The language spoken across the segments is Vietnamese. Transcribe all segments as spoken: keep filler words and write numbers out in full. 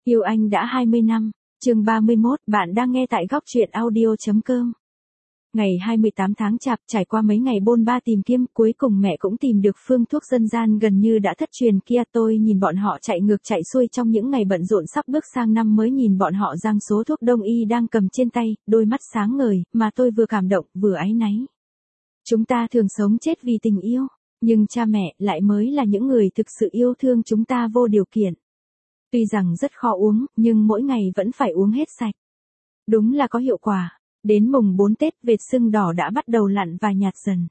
Yêu anh đã hai mươi năm, chương ba mươi mốt, bạn đang nghe tại góc truyện audio.com. Ngày hai mươi tám tháng Chạp, trải qua mấy ngày bôn ba tìm kiếm, cuối cùng mẹ cũng tìm được phương thuốc dân gian gần như đã thất truyền kia. Tôi nhìn bọn họ chạy ngược chạy xuôi trong những ngày bận rộn sắp bước sang năm mới, nhìn bọn họ giang số thuốc đông y đang cầm trên tay, đôi mắt sáng ngời, mà tôi vừa cảm động, vừa áy náy. Chúng ta thường sống chết vì tình yêu, nhưng cha mẹ lại mới là những người thực sự yêu thương chúng ta vô điều kiện. Tuy rằng rất khó uống, nhưng mỗi ngày vẫn phải uống hết sạch. Đúng là có hiệu quả. Đến mùng bốn Tết, vệt sưng đỏ đã bắt đầu lặn và nhạt dần.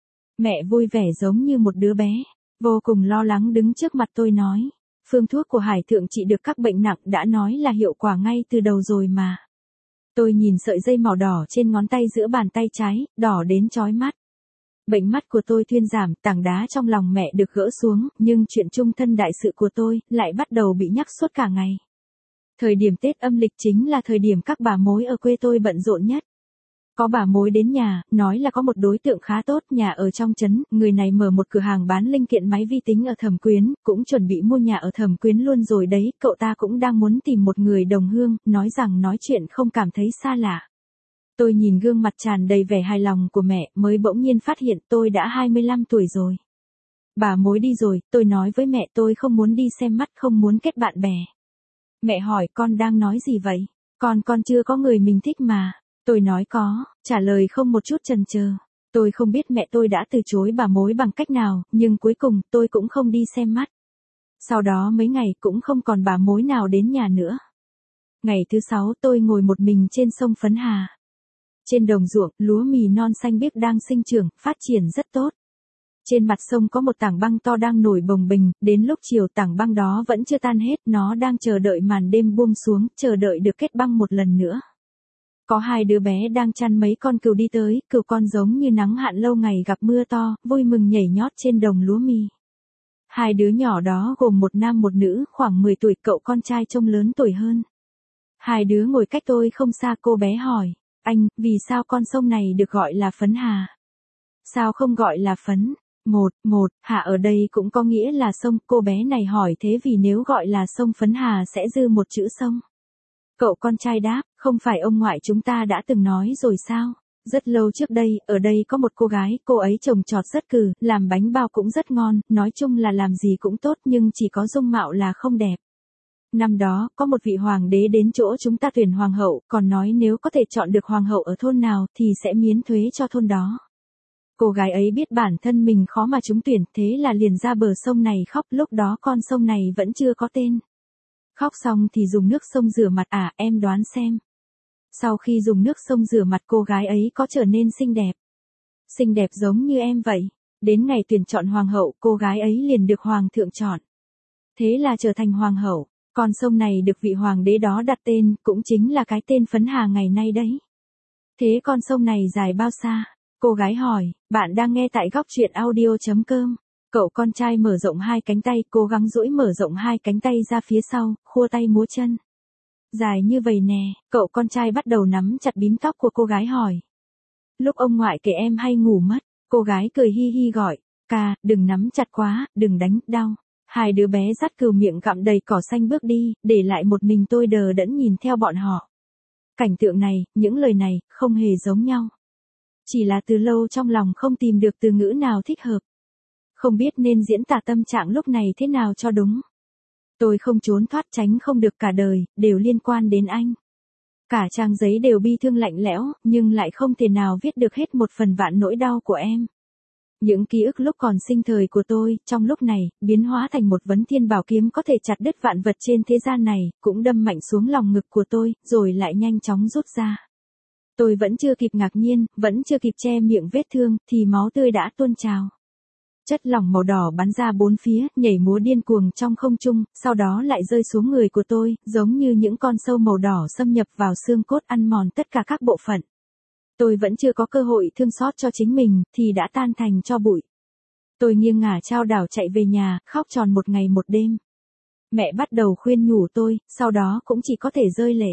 Mẹ vui vẻ giống như một đứa bé, vô cùng lo lắng đứng trước mặt tôi nói. Phương thuốc của Hải Thượng trị được các bệnh nặng đã nói là hiệu quả ngay từ đầu rồi mà. Tôi nhìn sợi dây màu đỏ trên ngón tay giữa bàn tay trái, đỏ đến chói mắt. Bệnh mắt của tôi thuyên giảm, tảng đá trong lòng mẹ được gỡ xuống, nhưng chuyện chung thân đại sự của tôi lại bắt đầu bị nhắc suốt cả ngày. Thời điểm Tết âm lịch chính là thời điểm các bà mối ở quê tôi bận rộn nhất. Có bà mối đến nhà, nói là có một đối tượng khá tốt nhà ở trong trấn, người này mở một cửa hàng bán linh kiện máy vi tính ở Thẩm Quyến, cũng chuẩn bị mua nhà ở Thẩm Quyến luôn rồi đấy, cậu ta cũng đang muốn tìm một người đồng hương, nói rằng nói chuyện không cảm thấy xa lạ. Tôi nhìn gương mặt tràn đầy vẻ hài lòng của mẹ, mới bỗng nhiên phát hiện tôi đã hai mươi lăm tuổi rồi. Bà mối đi rồi, tôi nói với mẹ tôi không muốn đi xem mắt, không muốn kết bạn bè. Mẹ hỏi con đang nói gì vậy? Con con chưa có người mình thích mà. Tôi nói có, trả lời không một chút chần chờ. Tôi không biết mẹ tôi đã từ chối bà mối bằng cách nào, nhưng cuối cùng tôi cũng không đi xem mắt. Sau đó mấy ngày cũng không còn bà mối nào đến nhà nữa. Ngày thứ sáu tôi ngồi một mình trên sông Phấn Hà. Trên đồng ruộng, lúa mì non xanh biếc đang sinh trưởng, phát triển rất tốt. Trên mặt sông có một tảng băng to đang nổi bồng bềnh, đến lúc chiều tảng băng đó vẫn chưa tan hết, nó đang chờ đợi màn đêm buông xuống, chờ đợi được kết băng một lần nữa. Có hai đứa bé đang chăn mấy con cừu đi tới, cừu con giống như nắng hạn lâu ngày gặp mưa to, vui mừng nhảy nhót trên đồng lúa mì. Hai đứa nhỏ đó gồm một nam một nữ, khoảng mười tuổi, cậu con trai trông lớn tuổi hơn. Hai đứa ngồi cách tôi không xa, cô bé hỏi, anh, vì sao con sông này được gọi là Phấn Hà? Sao không gọi là Phấn? Một, một, Hà ở đây cũng có nghĩa là sông, cô bé này hỏi thế vì nếu gọi là sông Phấn Hà sẽ dư một chữ sông. Cậu con trai đáp, không phải ông ngoại chúng ta đã từng nói rồi sao? Rất lâu trước đây, ở đây có một cô gái, cô ấy trồng trọt rất cừ, làm bánh bao cũng rất ngon, nói chung là làm gì cũng tốt nhưng chỉ có dung mạo là không đẹp. Năm đó, có một vị hoàng đế đến chỗ chúng ta tuyển hoàng hậu, còn nói nếu có thể chọn được hoàng hậu ở thôn nào thì sẽ miễn thuế cho thôn đó. Cô gái ấy biết bản thân mình khó mà trúng tuyển, thế là liền ra bờ sông này khóc, lúc đó con sông này vẫn chưa có tên. Khóc xong thì dùng nước sông rửa mặt à, em đoán xem. Sau khi dùng nước sông rửa mặt cô gái ấy có trở nên xinh đẹp. Xinh đẹp giống như em vậy. Đến ngày tuyển chọn hoàng hậu, cô gái ấy liền được hoàng thượng chọn. Thế là trở thành hoàng hậu. Con sông này được vị hoàng đế đó đặt tên, cũng chính là cái tên Phấn Hà ngày nay đấy. Thế con sông này dài bao xa? Cô gái hỏi, bạn đang nghe tại góc truyện audio.com. Cậu con trai mở rộng hai cánh tay, cố gắng duỗi mở rộng hai cánh tay ra phía sau, khua tay múa chân. Dài như vậy nè, cậu con trai bắt đầu nắm chặt bím tóc của cô gái hỏi. Lúc ông ngoại kể em hay ngủ mất, cô gái cười hi hi gọi, ca, đừng nắm chặt quá, đừng đánh, đau. Hai đứa bé dắt cừu miệng gặm đầy cỏ xanh bước đi, để lại một mình tôi đờ đẫn nhìn theo bọn họ. Cảnh tượng này, những lời này, không hề giống nhau. Chỉ là từ lâu trong lòng không tìm được từ ngữ nào thích hợp. Không biết nên diễn tả tâm trạng lúc này thế nào cho đúng. Tôi không trốn thoát, tránh không được, cả đời, đều liên quan đến anh. Cả trang giấy đều bi thương lạnh lẽo, nhưng lại không thể nào viết được hết một phần vạn nỗi đau của em. Những ký ức lúc còn sinh thời của tôi, trong lúc này, biến hóa thành một vấn thiên bảo kiếm có thể chặt đứt vạn vật trên thế gian này, cũng đâm mạnh xuống lòng ngực của tôi, rồi lại nhanh chóng rút ra. Tôi vẫn chưa kịp ngạc nhiên, vẫn chưa kịp che miệng vết thương, thì máu tươi đã tuôn trào. Chất lỏng màu đỏ bắn ra bốn phía, nhảy múa điên cuồng trong không trung, sau đó lại rơi xuống người của tôi, giống như những con sâu màu đỏ xâm nhập vào xương cốt ăn mòn tất cả các bộ phận. Tôi vẫn chưa có cơ hội thương xót cho chính mình, thì đã tan thành tro bụi. Tôi nghiêng ngả chao đảo chạy về nhà, khóc tròn một ngày một đêm. Mẹ bắt đầu khuyên nhủ tôi, sau đó cũng chỉ có thể rơi lệ.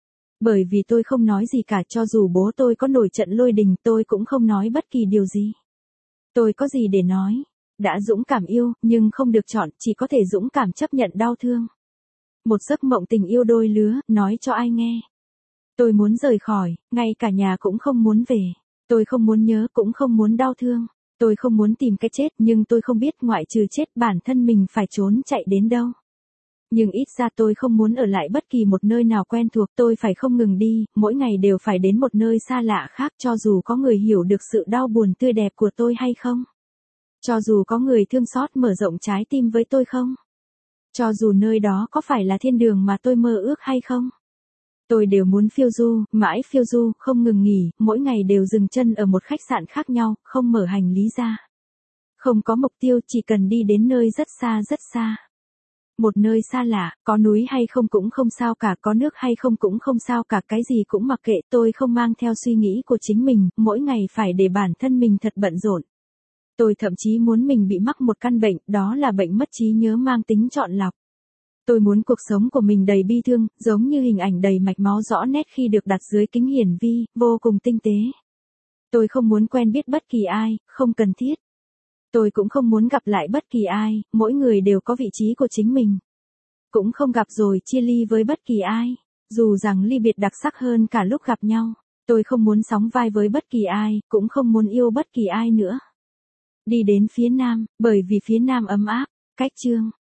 Bởi vì tôi không nói gì cả, cho dù bố tôi có nổi trận lôi đình, tôi cũng không nói bất kỳ điều gì. Tôi có gì để nói? Đã dũng cảm yêu, nhưng không được chọn, chỉ có thể dũng cảm chấp nhận đau thương. Một giấc mộng tình yêu đôi lứa, nói cho ai nghe. Tôi muốn rời khỏi, ngay cả nhà cũng không muốn về. Tôi không muốn nhớ, cũng không muốn đau thương. Tôi không muốn tìm cái chết, nhưng tôi không biết ngoại trừ chết bản thân mình phải trốn chạy đến đâu. Nhưng ít ra tôi không muốn ở lại bất kỳ một nơi nào quen thuộc, tôi phải không ngừng đi, mỗi ngày đều phải đến một nơi xa lạ khác cho dù có người hiểu được sự đau buồn tươi đẹp của tôi hay không. Cho dù có người thương xót mở rộng trái tim với tôi không. Cho dù nơi đó có phải là thiên đường mà tôi mơ ước hay không. Tôi đều muốn phiêu du, mãi phiêu du, không ngừng nghỉ, mỗi ngày đều dừng chân ở một khách sạn khác nhau, không mở hành lý ra. Không có mục tiêu, chỉ cần đi đến nơi rất xa rất xa. Một nơi xa lạ, có núi hay không cũng không sao cả, có nước hay không cũng không sao cả, cái gì cũng mặc kệ, tôi không mang theo suy nghĩ của chính mình, mỗi ngày phải để bản thân mình thật bận rộn. Tôi thậm chí muốn mình bị mắc một căn bệnh, đó là bệnh mất trí nhớ mang tính chọn lọc. Tôi muốn cuộc sống của mình đầy bi thương, giống như hình ảnh đầy mạch máu rõ nét khi được đặt dưới kính hiển vi, vô cùng tinh tế. Tôi không muốn quen biết bất kỳ ai, không cần thiết. Tôi cũng không muốn gặp lại bất kỳ ai, mỗi người đều có vị trí của chính mình. Cũng không gặp rồi chia ly với bất kỳ ai, dù rằng ly biệt đặc sắc hơn cả lúc gặp nhau. Tôi không muốn sóng vai với bất kỳ ai, cũng không muốn yêu bất kỳ ai nữa. Đi đến phía Nam, bởi vì phía Nam ấm áp. Cách chương